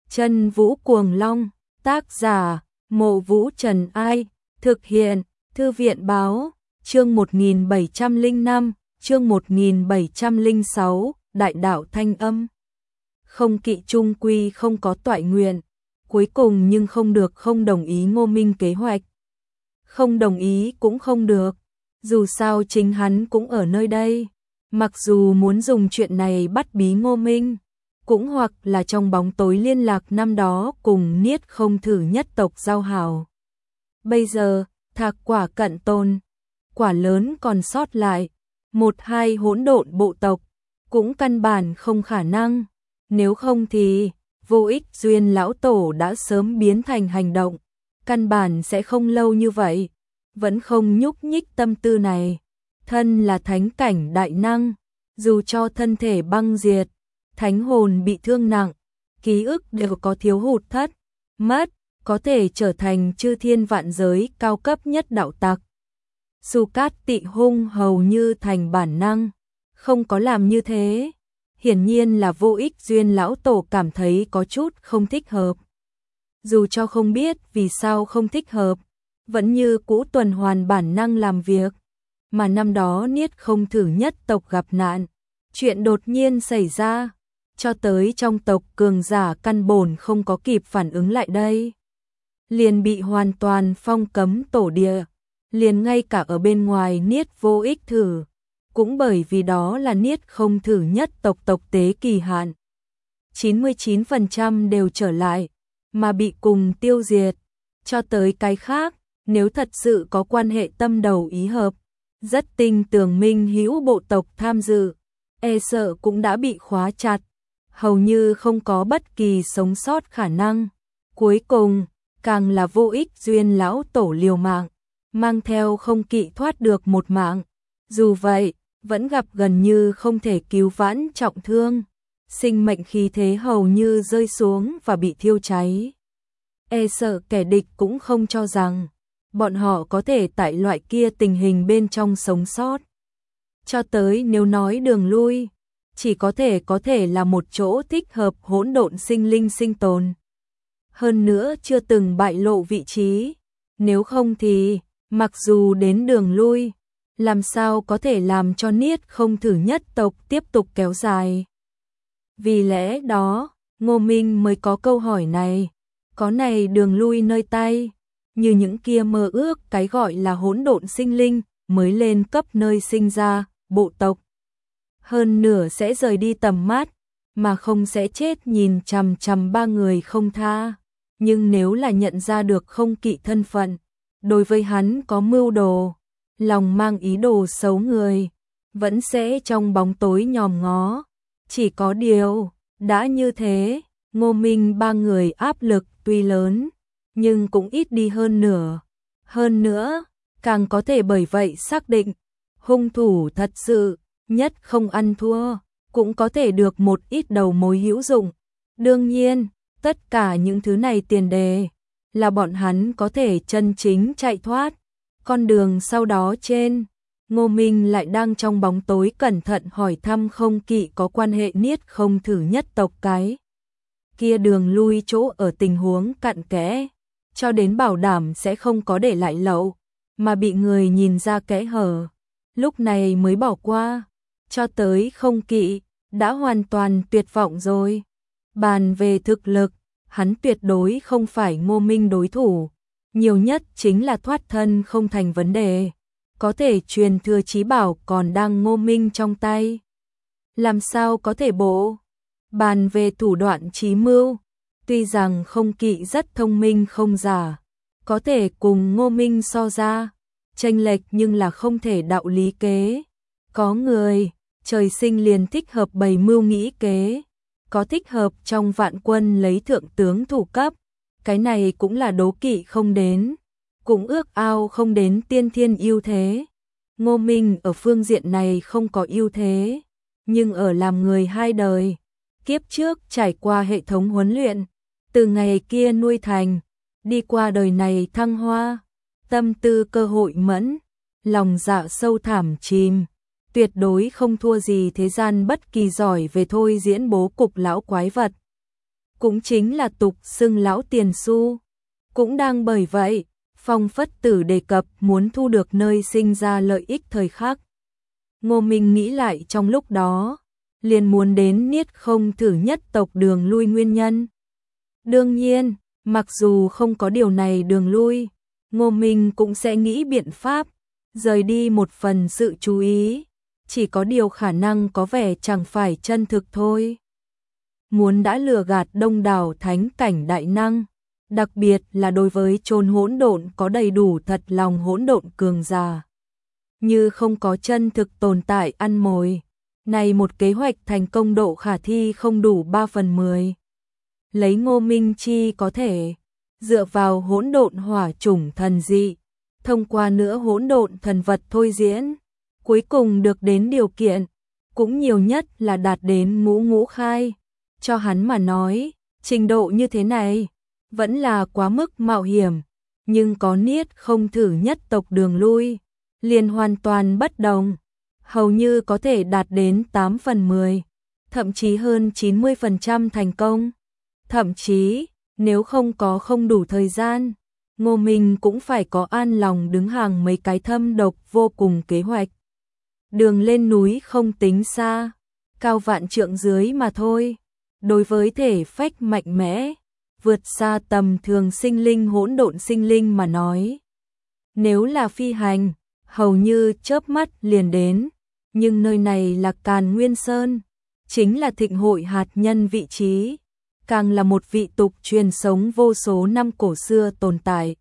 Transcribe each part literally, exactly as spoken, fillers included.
Chân Vũ Cuồng Long, tác giả, Mộ Vũ Trần Ai, thực hiện, Thư viện báo, chương một nghìn bảy trăm lẻ năm, chương một nghìn bảy trăm lẻ sáu, Đại đạo thanh âm. Không kỵ trung quy không có toại nguyện, cuối cùng nhưng không được không đồng ý Ngô Minh kế hoạch. Không đồng ý cũng không được, dù sao chính hắn cũng ở nơi đây, mặc dù muốn dùng chuyện này bắt bí Ngô Minh, cũng hoặc là trong bóng tối liên lạc năm đó cùng Niết Không Thử nhất tộc giao hảo. Bây giờ, thạc quả cận tôn, quả lớn còn sót lại, một hai hỗn độn bộ tộc, cũng căn bản không khả năng, nếu không thì Vô Ích Duyên lão tổ đã sớm biến thành hành động, căn bản sẽ không lâu như vậy, vẫn không nhúc nhích tâm tư này. Thân là thánh cảnh đại năng, dù cho thân thể băng diệt, thánh hồn bị thương nặng, ký ức đều có thiếu hụt thất, mất, có thể trở thành chư thiên vạn giới cao cấp nhất đạo tặc. Su Cát Tị Hung hầu như thành bản năng, không có làm như thế. Hiển nhiên là Vô Ích Duyên lão tổ cảm thấy có chút không thích hợp. Dù cho không biết vì sao không thích hợp, vẫn như cũ tuần hoàn bản năng làm việc. Mà năm đó Niết Không Thử nhất tộc gặp nạn, chuyện đột nhiên xảy ra, cho tới trong tộc cường giả căn bổn không có kịp phản ứng lại đây, liền bị hoàn toàn phong cấm tổ địa, liền ngay cả ở bên ngoài Niết Vô Ích Thử, cũng bởi vì đó là Niết Không Thử nhất tộc tộc tế kỳ hạn, chín mươi chín phần trăm đều trở lại, mà bị cùng tiêu diệt. Cho tới cái khác, nếu thật sự có quan hệ tâm đầu ý hợp, rất tin tưởng Minh hữu bộ tộc tham dự, e sợ cũng đã bị khóa chặt, hầu như không có bất kỳ sống sót khả năng. Cuối cùng, càng là Vô Ích Duyên lão tổ liều mạng, mang theo Không Kỵ thoát được một mạng. Dù vậy, vẫn gặp gần như không thể cứu vãn trọng thương, sinh mệnh khí thế hầu như rơi xuống và bị thiêu cháy. E sợ kẻ địch cũng không cho rằng bọn họ có thể tại loại kia tình hình bên trong sống sót. Cho tới nếu nói đường lui, chỉ có thể có thể là một chỗ thích hợp hỗn độn sinh linh sinh tồn. Hơn nữa chưa từng bại lộ vị trí, nếu không thì, mặc dù đến đường lui, làm sao có thể làm cho Niết Không Thử nhất tộc tiếp tục kéo dài. Vì lẽ đó, Ngô Minh mới có câu hỏi này, có này đường lui nơi tay, như những kia mơ ước cái gọi là hỗn độn sinh linh, mới lên cấp nơi sinh ra, bộ tộc. Hơn nửa sẽ rời đi tầm mắt, mà không sẽ chết nhìn chằm chằm ba người không tha. Nhưng nếu là nhận ra được Không Kỵ thân phận, đối với hắn có mưu đồ, lòng mang ý đồ xấu người, vẫn sẽ trong bóng tối nhòm ngó. Chỉ có điều, đã như thế, Ngô Minh ba người áp lực tuy lớn, nhưng cũng ít đi hơn nửa. Hơn nữa, càng có thể bởi vậy xác định, hung thủ thật sự, nhất không ăn thua, cũng có thể được một ít đầu mối hữu dụng. Đương nhiên, tất cả những thứ này tiền đề, là bọn hắn có thể chân chính chạy thoát. Con đường sau đó trên, Ngô Minh lại đang trong bóng tối cẩn thận hỏi thăm Không Kỵ có quan hệ Niết Không Thử nhất tộc cái kia đường lui chỗ ở tình huống cặn kẽ, cho đến bảo đảm sẽ không có để lại lậu, mà bị người nhìn ra kẽ hở, lúc này mới bỏ qua. Cho tới Không Kỵ, đã hoàn toàn tuyệt vọng rồi. Bàn về thực lực, hắn tuyệt đối không phải Ngô Minh đối thủ, nhiều nhất chính là thoát thân không thành vấn đề, có thể truyền thừa chí bảo còn đang Ngô Minh trong tay, làm sao có thể bộ. Bàn về thủ đoạn trí mưu, tuy rằng Không Kỵ rất thông minh không giả, có thể cùng Ngô Minh so ra, chênh lệch nhưng là không thể đạo lý kế. Có người, trời sinh liền thích hợp bày mưu nghĩ kế, có thích hợp trong vạn quân lấy thượng tướng thủ cấp, cái này cũng là đố kỵ không đến, cũng ước ao không đến tiên thiên ưu thế. Ngô Minh ở phương diện này không có ưu thế, nhưng ở làm người hai đời, kiếp trước trải qua hệ thống huấn luyện, từ ngày kia nuôi thành, đi qua đời này thăng hoa, tâm tư cơ hội mẫn, lòng dạ sâu thẳm chìm, tuyệt đối không thua gì thế gian bất kỳ giỏi về thôi diễn bố cục lão quái vật. cũng chính là tục xưng lão tiền xu. Cũng đang bởi vậy, Phong Phất Tử đề cập muốn thu được nơi sinh ra lợi ích thời khắc. Ngô Minh nghĩ lại trong lúc đó, liền muốn đến Niết Không thử nhất tộc đường lui nguyên nhân. Đương nhiên, mặc dù không có điều này đường lui, Ngô Minh cũng sẽ nghĩ biện pháp, rời đi một phần sự chú ý, chỉ có điều khả năng có vẻ chẳng phải chân thực thôi. Muốn đã lừa gạt đông đảo thánh cảnh đại năng, đặc biệt là đối với chốn hỗn độn có đầy đủ thật lòng hỗn độn cường giả. Như không có chân thực tồn tại ăn mồi, này một kế hoạch thành công độ khả thi không đủ ba phần mười. Lấy Ngô Minh chi có thể, dựa vào hỗn độn hỏa chủng thần dị, thông qua nữa hỗn độn thần vật thôi diễn, cuối cùng được đến điều kiện, cũng nhiều nhất là đạt đến ngũ ngũ khai. Cho hắn mà nói, trình độ như thế này, vẫn là quá mức mạo hiểm, nhưng có Niết Không thử nhất tộc đường lui, liền hoàn toàn bất đồng, hầu như có thể đạt đến tám phần mười, thậm chí hơn chín mươi phần trăm thành công. Thậm chí, nếu không có không đủ thời gian, Ngô Minh cũng phải có an lòng đứng hàng mấy cái thâm độc vô cùng kế hoạch. Đường lên núi không tính xa, cao vạn trượng dưới mà thôi. Đối với thể phách mạnh mẽ, vượt xa tầm thường sinh linh hỗn độn sinh linh mà nói. Nếu là phi hành, hầu như chớp mắt liền đến, nhưng nơi này là Càn Nguyên Sơn, chính là thịnh hội hạt nhân vị trí, càng là một vị tục truyền sống vô số năm cổ xưa tồn tại.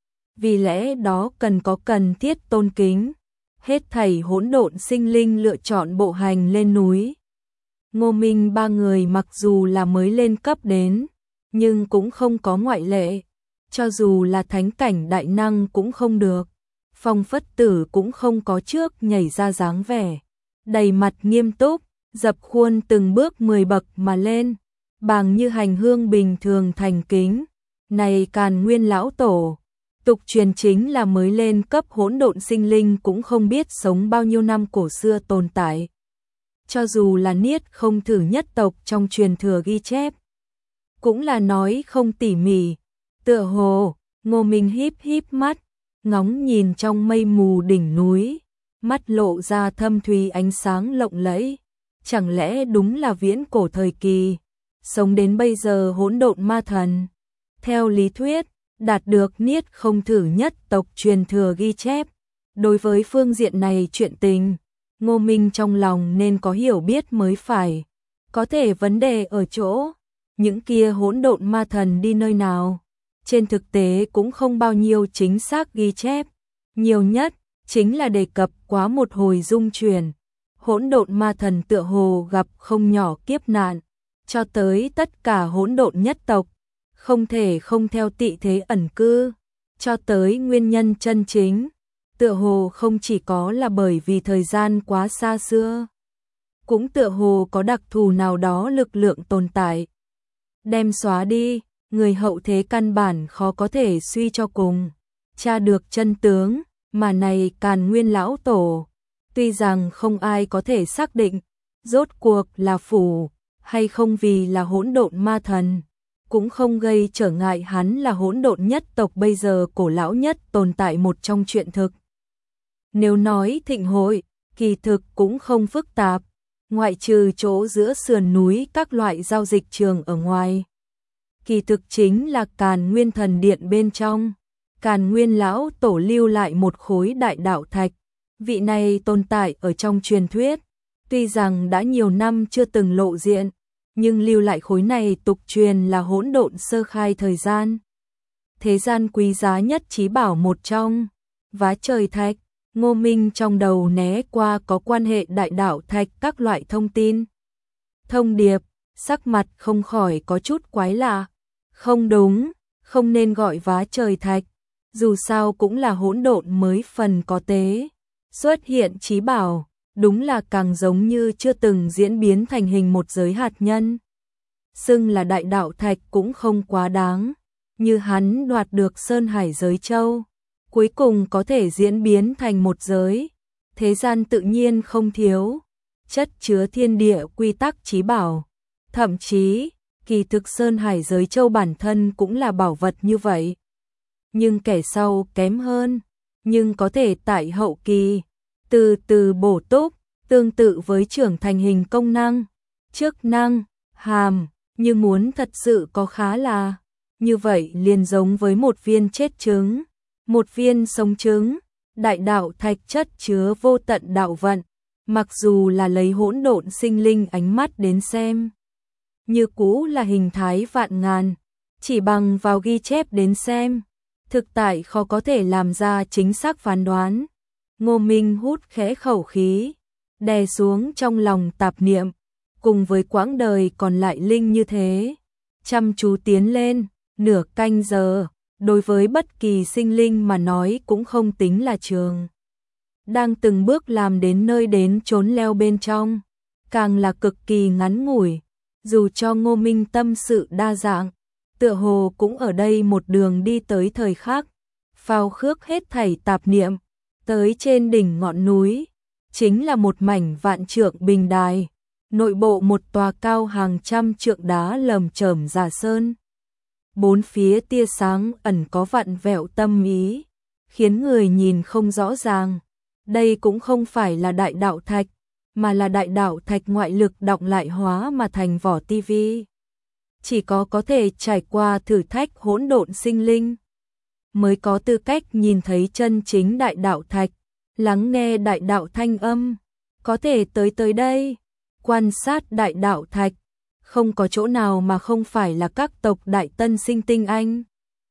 Vì lẽ đó cần có cần thiết tôn kính, hết thảy hỗn độn sinh linh lựa chọn bộ hành lên núi. Ngô Minh ba người mặc dù là mới lên cấp đến, nhưng cũng không có ngoại lệ, cho dù là thánh cảnh đại năng cũng không được. Phong Phất Tử cũng không có trước nhảy ra dáng vẻ, đầy mặt nghiêm túc, dập khuôn từng bước mười bậc mà lên, bằng như hành hương bình thường thành kính. Này Càn Nguyên lão tổ, tục truyền chính là mới lên cấp hỗn độn sinh linh cũng không biết sống bao nhiêu năm cổ xưa tồn tại. Cho dù là Niết Không thử nhất tộc trong truyền thừa ghi chép, cũng là nói không tỉ mỉ. Tựa hồ, Ngô Minh híp híp mắt, ngóng nhìn trong mây mù đỉnh núi, mắt lộ ra thâm thúy ánh sáng lộng lẫy. Chẳng lẽ đúng là viễn cổ thời kỳ, sống đến bây giờ hỗn độn ma thần? Theo lý thuyết, đạt được Niết Không thử nhất tộc truyền thừa ghi chép, đối với phương diện này chuyện tình, Ngô Minh trong lòng nên có hiểu biết mới phải. Có thể vấn đề ở chỗ, những kia hỗn độn ma thần đi nơi nào? Trên thực tế cũng không bao nhiêu chính xác ghi chép, nhiều nhất chính là đề cập quá một hồi dung truyền. Hỗn độn ma thần tựa hồ gặp không nhỏ kiếp nạn, cho tới tất cả hỗn độn nhất tộc, không thể không theo tị thế ẩn cư, cho tới nguyên nhân chân chính, tựa hồ không chỉ có là bởi vì thời gian quá xa xưa, cũng tựa hồ có đặc thù nào đó lực lượng tồn tại. Đem xóa đi, người hậu thế căn bản khó có thể suy cho cùng, tra được chân tướng, mà này Càn Nguyên lão tổ, tuy rằng không ai có thể xác định, rốt cuộc là phủ, hay không vì là hỗn độn ma thần, cũng không gây trở ngại hắn là hỗn độn nhất tộc bây giờ cổ lão nhất tồn tại một trong chuyện thực. Nếu nói thịnh hội, kỳ thực cũng không phức tạp, ngoại trừ chỗ giữa sườn núi các loại giao dịch trường ở ngoài. Kỳ thực chính là Càn Nguyên thần điện bên trong, Càn Nguyên lão tổ lưu lại một khối đại đạo thạch, vị này tồn tại ở trong truyền thuyết, tuy rằng đã nhiều năm chưa từng lộ diện, nhưng lưu lại khối này tục truyền là hỗn độn sơ khai thời gian. Thế gian quý giá nhất chí bảo một trong, Vá Trời Thạch. Ngô Minh trong đầu né qua có quan hệ đại đạo thạch các loại thông tin. Thông điệp, sắc mặt không khỏi có chút quái lạ. Không đúng, không nên gọi Vá Trời Thạch, dù sao cũng là hỗn độn mới phần có tế. Xuất hiện chí bảo, đúng là càng giống như chưa từng diễn biến thành hình một giới hạt nhân. Xưng là đại đạo thạch cũng không quá đáng, như hắn đoạt được Sơn Hải giới châu, cuối cùng có thể diễn biến thành một giới, thế gian tự nhiên không thiếu, chất chứa thiên địa quy tắc chí bảo, thậm chí kỳ thực Sơn Hải giới châu bản thân cũng là bảo vật như vậy. Nhưng kẻ sau kém hơn, nhưng có thể tại hậu kỳ, từ từ bổ túc, tương tự với trưởng thành hình công năng, chức năng, hàm, như muốn thật sự có khá là, như vậy liền giống với một viên chết trứng, một viên sống trứng, đại đạo thạch chất chứa vô tận đạo vận, mặc dù là lấy hỗn độn sinh linh ánh mắt đến xem. Như cũ là hình thái vạn ngàn, chỉ bằng vào ghi chép đến xem, thực tại khó có thể làm ra chính xác phán đoán. Ngô Minh hút khẽ khẩu khí, đè xuống trong lòng tạp niệm, cùng với quãng đời còn lại linh như thế, chăm chú tiến lên, nửa canh giờ, đối với bất kỳ sinh linh mà nói cũng không tính là trường. Đang từng bước làm đến nơi đến chốn leo bên trong, càng là cực kỳ ngắn ngủi, dù cho Ngô Minh tâm sự đa dạng, tựa hồ cũng ở đây một đường đi tới thời khắc, phao khước hết thảy tạp niệm, tới trên đỉnh ngọn núi, chính là một mảnh vạn trượng bình đài, nội bộ một tòa cao hàng trăm trượng đá lởm chởm giả sơn. Bốn phía tia sáng ẩn có vặn vẹo tâm ý, khiến người nhìn không rõ ràng. Đây cũng không phải là đại đạo thạch, mà là đại đạo thạch ngoại lực đọng lại hóa mà thành vỏ tivi. Chỉ có có thể trải qua thử thách hỗn độn sinh linh, mới có tư cách nhìn thấy chân chính đại đạo thạch, lắng nghe đại đạo thanh âm, có thể tới tới đây, quan sát đại đạo thạch, không có chỗ nào mà không phải là các tộc đại tân sinh tinh anh.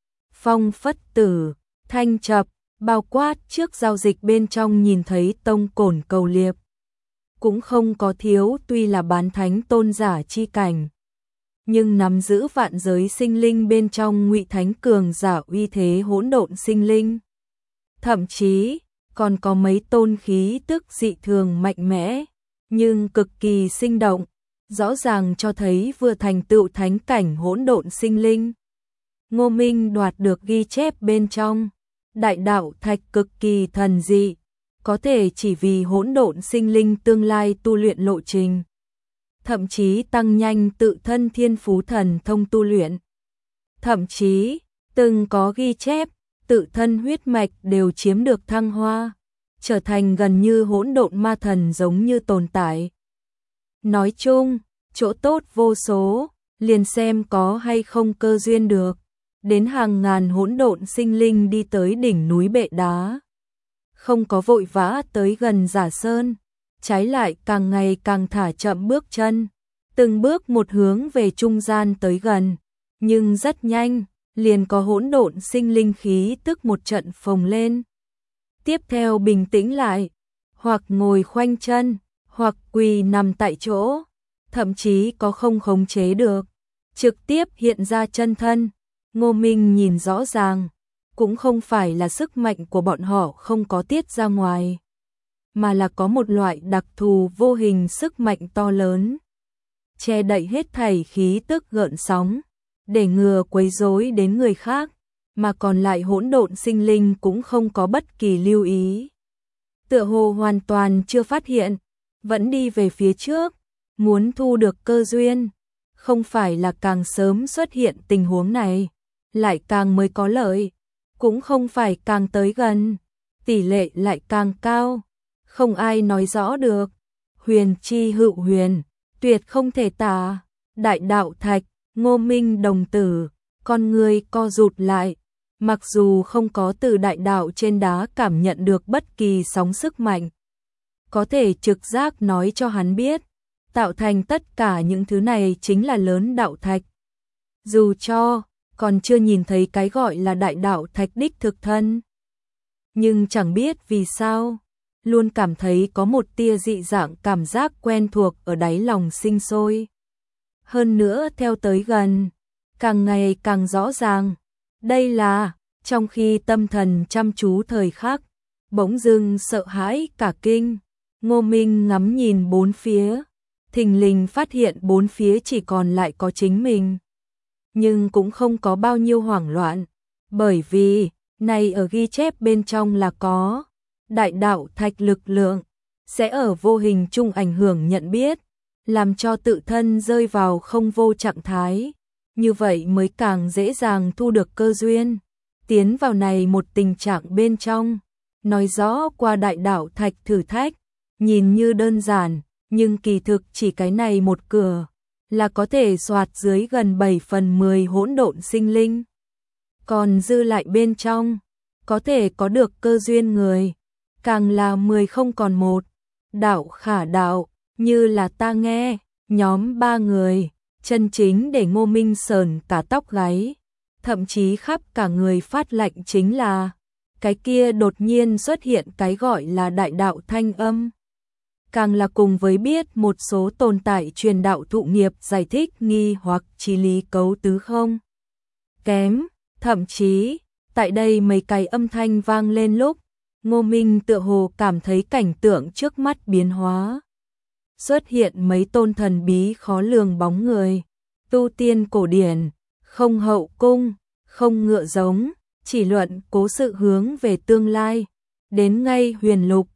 Phong Phất Tử, Thanh Chập, bao quát trước giao dịch bên trong nhìn thấy tông cổn cầu liệp. Cũng không có thiếu tuy là bán thánh tôn giả chi cảnh, nhưng nắm giữ vạn giới sinh linh bên trong ngụy thánh cường giả uy thế hỗn độn sinh linh. Thậm chí, còn có mấy tôn khí tức dị thường mạnh mẽ, nhưng cực kỳ sinh động, rõ ràng cho thấy vừa thành tựu thánh cảnh hỗn độn sinh linh. Ngô Minh đoạt được ghi chép bên trong, đại đạo thạch cực kỳ thần dị, có thể chỉ vì hỗn độn sinh linh tương lai tu luyện lộ trình, thậm chí tăng nhanh tự thân thiên phú thần thông tu luyện. Thậm chí, từng có ghi chép, tự thân huyết mạch đều chiếm được thăng hoa, trở thành gần như hỗn độn ma thần giống như tồn tại. Nói chung, chỗ tốt vô số, liền xem có hay không cơ duyên được. Đến hàng ngàn hỗn độn sinh linh đi tới đỉnh núi bệ đá. Không có vội vã tới gần Giả Sơn, trái lại càng ngày càng thả chậm bước chân, từng bước một hướng về trung gian tới gần, nhưng rất nhanh, liền có hỗn độn sinh linh khí tức một trận phồng lên. Tiếp theo bình tĩnh lại, hoặc ngồi khoanh chân, hoặc quỳ nằm tại chỗ, thậm chí có không khống chế được, trực tiếp hiện ra chân thân. Ngô Minh nhìn rõ ràng, cũng không phải là sức mạnh của bọn họ không có tiết ra ngoài, mà là có một loại đặc thù vô hình sức mạnh to lớn, che đậy hết thảy khí tức gợn sóng, để ngừa quấy rối đến người khác, mà còn lại hỗn độn sinh linh cũng không có bất kỳ lưu ý. Tựa hồ hoàn toàn chưa phát hiện, vẫn đi về phía trước, muốn thu được cơ duyên, không phải là càng sớm xuất hiện tình huống này, lại càng mới có lợi, cũng không phải càng tới gần, tỷ lệ lại càng cao, không ai nói rõ được. Huyền chi hữu huyền, tuyệt không thể tả. Đại đạo thạch, Ngô Minh đồng tử, con người co rụt lại, mặc dù không có từ đại đạo trên đá cảm nhận được bất kỳ sóng sức mạnh, có thể trực giác nói cho hắn biết, tạo thành tất cả những thứ này chính là lớn đạo thạch. Dù cho còn chưa nhìn thấy cái gọi là đại đạo thạch đích thực thân, nhưng chẳng biết vì sao, luôn cảm thấy có một tia dị dạng cảm giác quen thuộc ở đáy lòng sinh sôi. Hơn nữa theo tới gần, càng ngày càng rõ ràng, đây là, trong khi tâm thần chăm chú thời khắc, bỗng dưng sợ hãi cả kinh, Ngô Minh ngắm nhìn bốn phía, thình lình phát hiện bốn phía chỉ còn lại có chính mình. Nhưng cũng không có bao nhiêu hoảng loạn, bởi vì, này ở ghi chép bên trong là có, đại đạo thạch lực lượng, sẽ ở vô hình chung ảnh hưởng nhận biết, làm cho tự thân rơi vào không vô trạng thái, như vậy mới càng dễ dàng thu được cơ duyên. Tiến vào này một tình trạng bên trong, nói rõ qua đại đạo thạch thử thách, nhìn như đơn giản, nhưng kỳ thực chỉ cái này một cửa, là có thể soạt dưới gần bảy phần mười hỗn độn sinh linh. Còn dư lại bên trong, có thể có được cơ duyên người, càng là mười không còn một. Đạo khả đạo, như là ta nghe, nhóm ba người, chân chính để Ngô Minh sờn cả tóc gáy, thậm chí khắp cả người phát lạnh chính là, cái kia đột nhiên xuất hiện cái gọi là đại đạo thanh âm. Càng là cùng với biết một số tồn tại truyền đạo thụ nghiệp giải thích nghi hoặc trí lý cấu tứ không kém, thậm chí, tại đây mấy cái âm thanh vang lên lúc, Ngô Minh tựa hồ cảm thấy cảnh tượng trước mắt biến hóa. Xuất hiện mấy tôn thần bí khó lường bóng người, tu tiên cổ điển, không hậu cung, không ngựa giống, chỉ luận cố sự hướng về tương lai, đến ngay huyền lục,